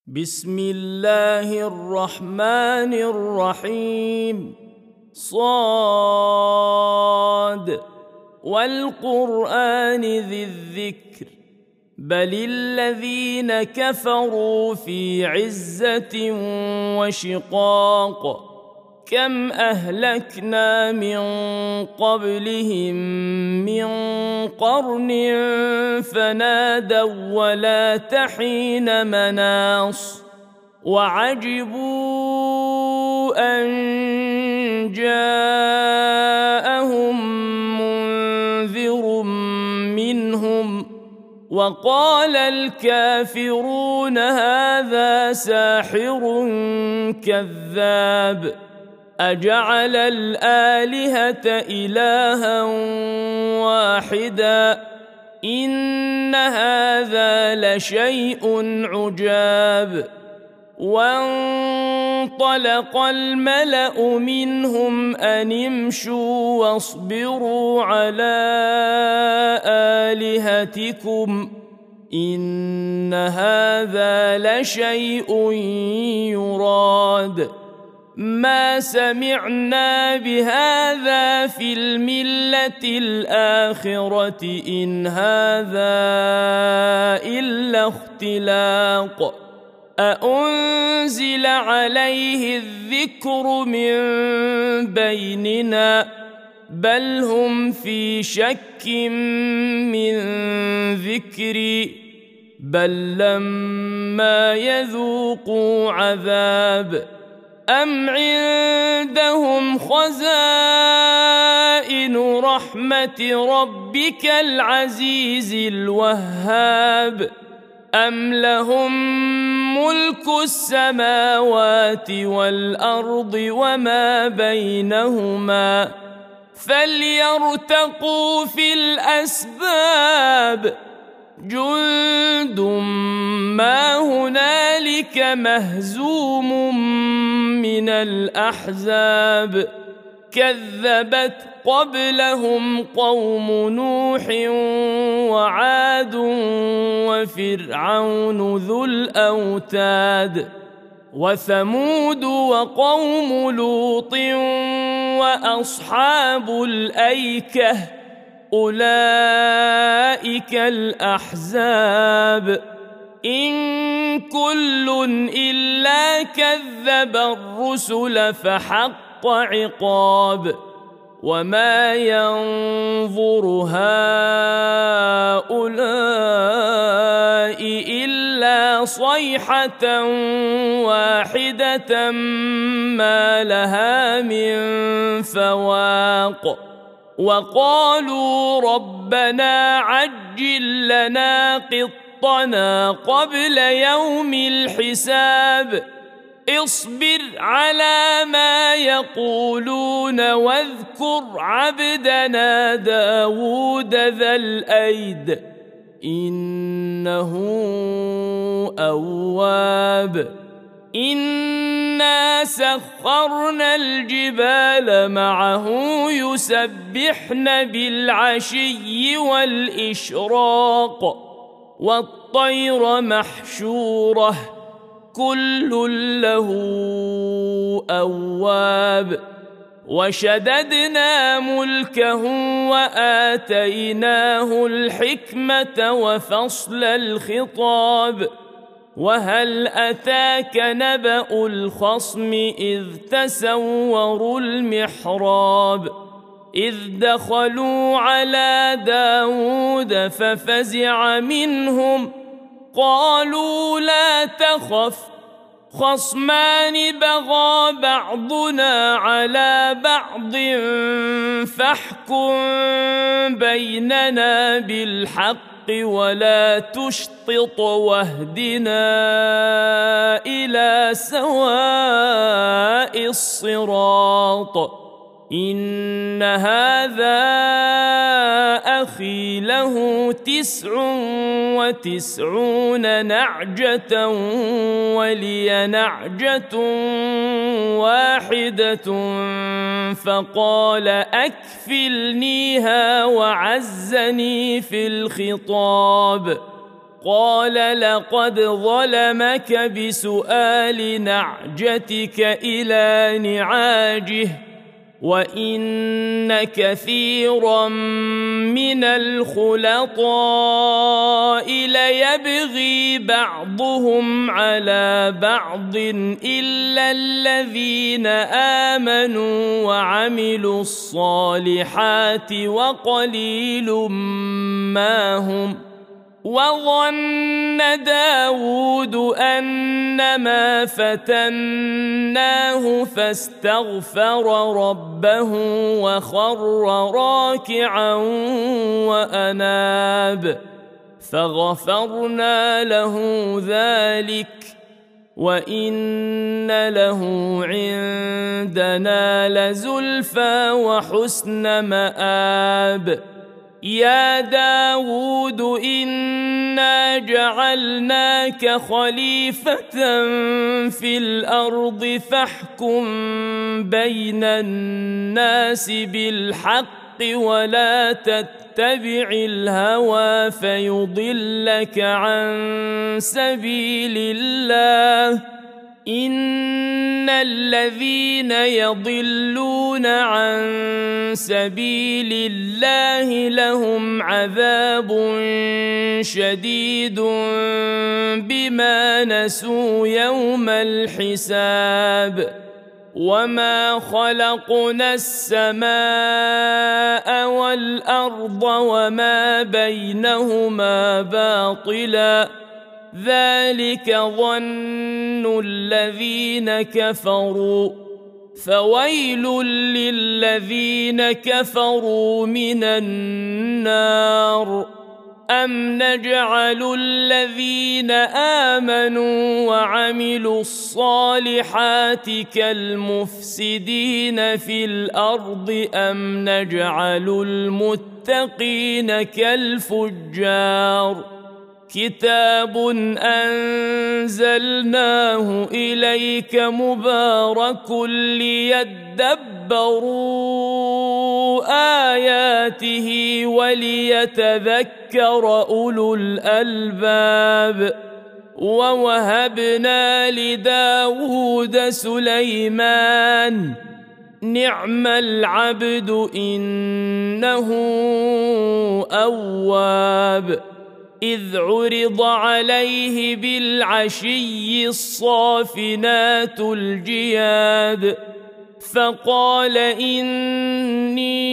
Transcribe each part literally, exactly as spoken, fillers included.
بسم الله الرحمن الرحيم. صاد والقرآن ذي الذكر بل الذين كفروا في عزة وشقاق كم أهلكنا من قبلهم من قرن فنادوا ولا تحين مناص وعجبوا أن جاءهم منذر منهم وقال الكافرون هذا ساحر كذاب أجعل الآلهة إلها واحدا إن هذا لشيء عجاب. وانطلق الملأ منهم أن امشوا واصبروا على آلهتكم إن هذا لشيء يراد ما سمعنا بهذا في الملة الآخرة إن هذا إلا اختلاق أأنزل عليه الذكر من بيننا بل هم في شك من ذكري بل لما يذوقوا عذاب أم عندهم خزائن رحمة ربك العزيز الوهاب أم لهم ملك السماوات والأرض وما بينهما فليرتقوا في الأسباب جند ما هنالك مهزوم من الأحزاب كذبت قبلهم قوم نوح وعاد وفرعون ذو الأوتاد وثمود وقوم لوط وأصحاب الأيكة أولئك الأحزاب إن كل إلا كذب الرسل فحق عقاب وما ينظر هؤلاء إلا صيحة واحدة ما لها من فواق وقالوا ربنا عجل لنا قطنا قبل يوم الحساب اصبر على ما يقولون واذكر عبدنا داود ذا الأيد إنه أواب إنا سخرنا الجبال معه يسبحن بالعشي والإشراق والطير محشورة كل له أواب وشددنا ملكه وآتيناه الحكمة وفصل الخطاب وهل أتاك نبأ الخصم إذ تسوروا المحراب إذ دخلوا على داود ففزع منهم قالوا لا تخف خصمان بغى بعضنا على بعض فاحكم بيننا بالحق ولا تشطط واهدنا إلى سواء الصراط إن هذا أخي له تسع وتسعون نعجة ولي نعجة واحدة فقال أكفلنيها وعزني في الخطاب قال لقد ظلمك بسؤال نعجتك إلى نعاجه وإن كثيرا من الخلطاء ليبغي بعضهم على بعض إلا الذين آمنوا وعملوا الصالحات وقليل ما هم. وظن داود أنما فتناه فاستغفر ربه وخر راكعا وأناب فغفرنا له ذلك وإن له عندنا لزلفى وحسن مآب. يا داود إنا جعلناك خليفة في الأرض فاحكم بين الناس بالحق ولا تتبع الهوى فيضلك عن سبيل الله. إن الذين يضلون عن سبيل الله لهم عذاب شديد بما نسوا يوم الحساب. وما خلقنا السماء والأرض وما بينهما باطلا ذلك ظن الذين كفروا فويل للذين كفروا من النار. أم نجعل الذين آمنوا وعملوا الصالحات كالمفسدين في الأرض أم نجعل المتقين كالفجار. كتاب أنزلناه إليك مبارك ليدبروا آياته وليتذكر أولو الألباب. ووهبنا لداود سليمان نعم العبد إنه أواب. إذ عرض عليه بالعشي الصافنات الجياد فقال إني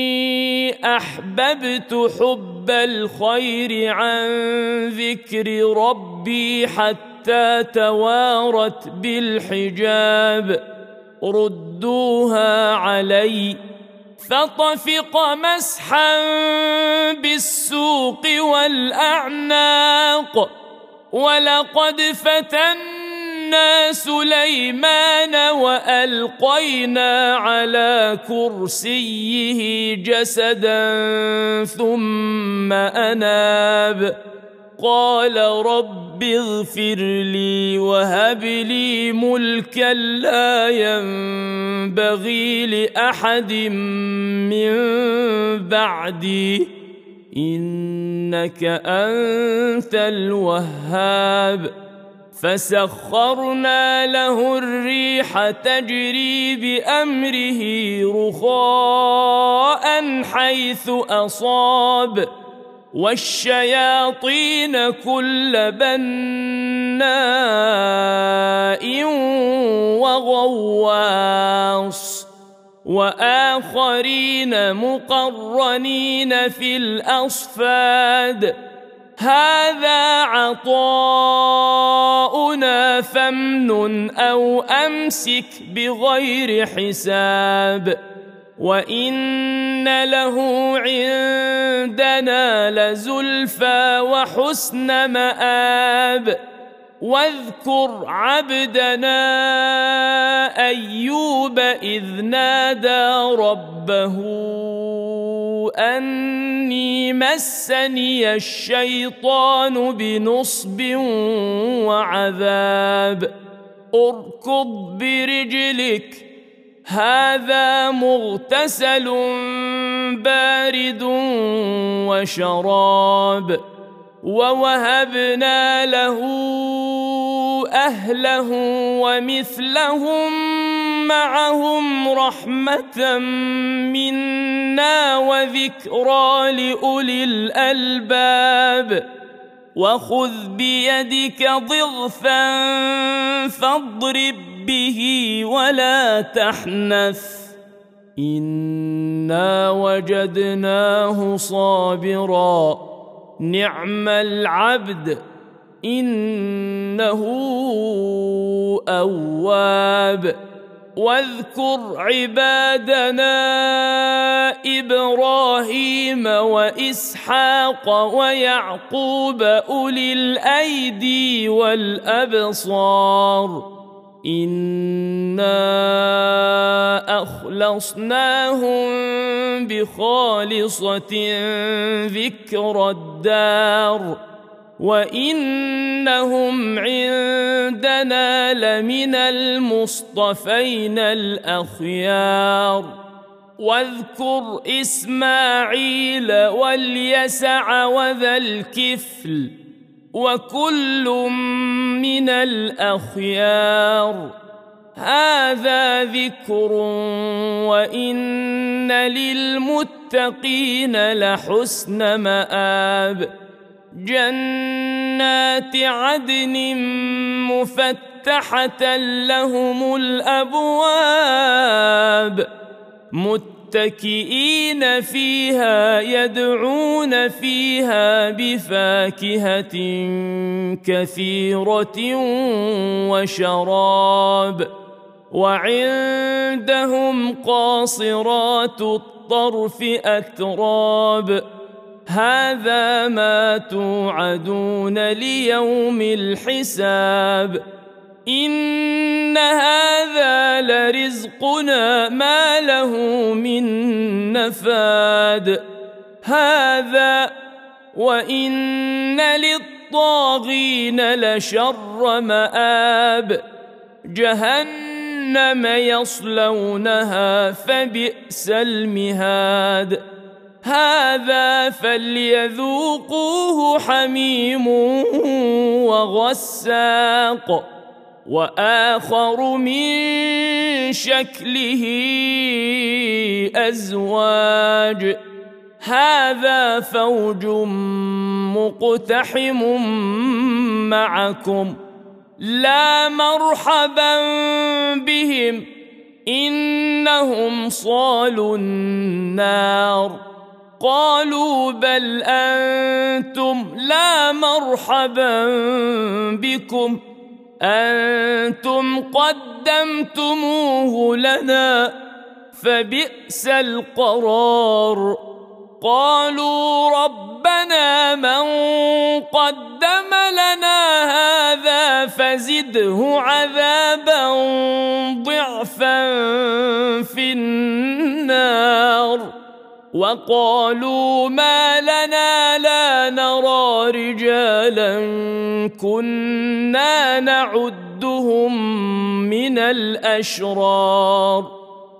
أحببت حب الخير عن ذكر ربي حتى توارت بالحجاب ردوها علي فطفق مسحا بالسوق والأعناق. ولقد فتنا سليمان وألقينا على كرسيه جسدا ثم أناب قال رب اغفر لي وهب لي ملكا لا ينبغي لأحد من بعدي إنك أنت الوهاب. فسخرنا له الريح تجري بأمره رخاء حيث أصاب والشياطين كل بناء وغواص وآخرين مقرنين في الأصفاد. هذا عطاؤنا فامنن أو أمسك بغير حساب وإن له عندنا لزلفى وحسن مآب. واذكر عبدنا أيوب إذ نادى ربه أني مسني الشيطان بنصب وعذاب اركض برجلك هذا مغتسل بارد وشراب ووهبنا له أهله ومثلهم معهم رحمة منا وذكرى لأولي الألباب وخذ بيدك ضغثا فاضرب به ولا تحنث إنا وجدناه صابرا نعم العبد إنه أواب واذكر عبادنا إبراهيم وإسحاق ويعقوب أولي الأيدي والأبصار إنا أخلصناهم بخالصة ذكر الدار وإنهم عندنا لمن المصطفين الأخيار واذكر إسماعيل واليسع وذا الكفل وكل من الأخيار هذا ذكر وإن للمتقين لحسن مآب جنات عدن مفتحة لهم الأبواب متكئين فيها يدعون فيها بفاكهة كثيرة وشراب وعندهم قاصرات الطرف أتراب هذا ما توعدون ليوم الحساب إن هذا لرزقنا ما له من نفاد هذا وإن للطاغين لشر مآب جهنم يصلونها فبئس المهاد هذا فليذوقوه حميم وغساق وآخر من شكله أزواج هذا فوج مقتحم معكم لا مرحبا بهم إنهم صالوا النار قالوا بل أنتم لا مرحبا بكم أنتم قدمتموه لنا فبئس القرار قالوا ربنا من قدم لنا هذا فزده عذابا ضعفا في النار وقالوا ما لنا لا نرى رجالا كنا نعدهم من الأشرار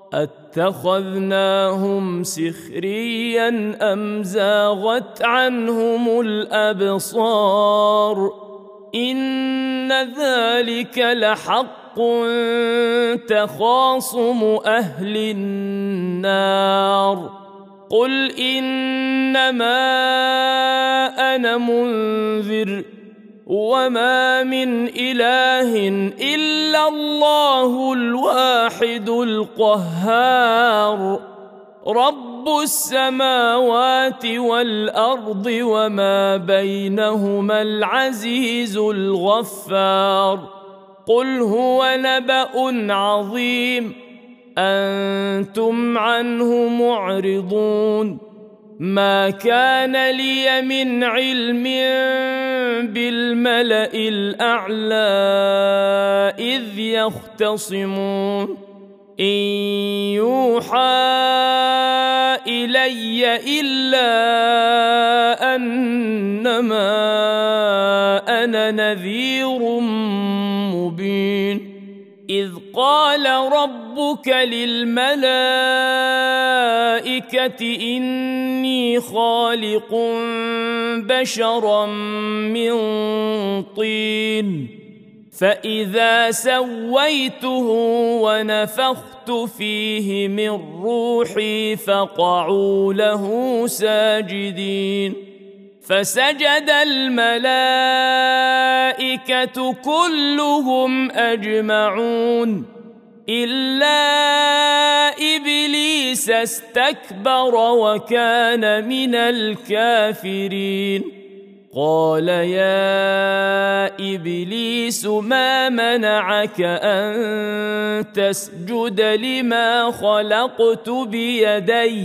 اتخذناهم سخريا أم زاغت عنهم الأبصار إن ذلك لحق تخاصم أهل النار قل إنما أنا منذر وما من إله إلا الله الواحد القهار رب السماوات والأرض وما بينهما العزيز الغفار قل هو نبأ عظيم أنتم عنه معرضون ما كان لي من علم بالملأ الأعلى إذ يختصمون إن يوحى إلي إلا أنما أنا نذير مبين إذ قال ربك للملائكة إني خالق بشرا من طين فإذا سويته ونفخت فيه من روحي فقعوا له ساجدين فسجد الملائكة كلهم أجمعون إلا إبليس استكبر وكان من الكافرين قال يا إبليس ما منعك أن تسجد لما خلقت بيدي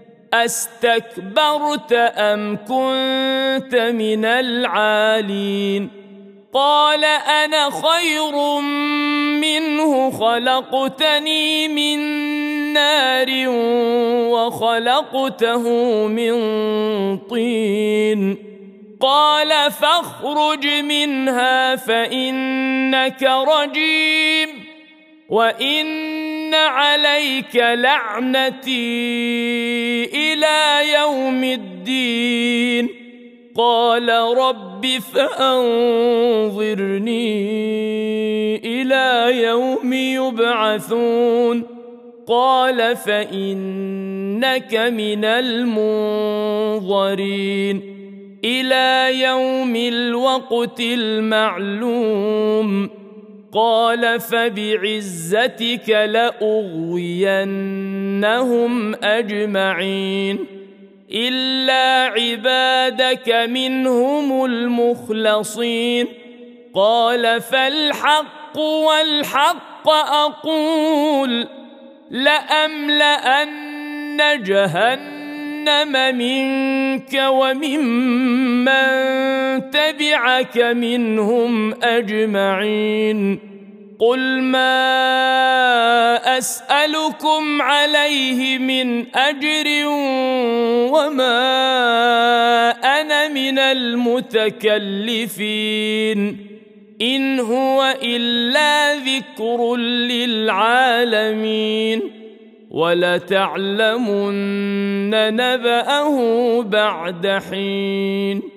أستكبرت أم كنت من العالين قال أنا خير منه خلقتني من نار وخلقته من طين قال فاخرج منها فإنك رجيم وإن عليك لعنتي إلى يوم الدين قال رب فأنظرني إلى يوم يبعثون قال فإنك من المنظرين إلى يوم الوقت المعلوم قال فبعزتك لأغوينهم أجمعين إلا عبادك منهم المخلصين قال فالحق والحق أقول لأملأن جهنم منك وممن تبعك منهم أجمعين قل ما أسألكم عليه من أجر وما أنا من المتكلفين إن هو إلا ذكر للعالمين ولتعلمن نبأه بعد حين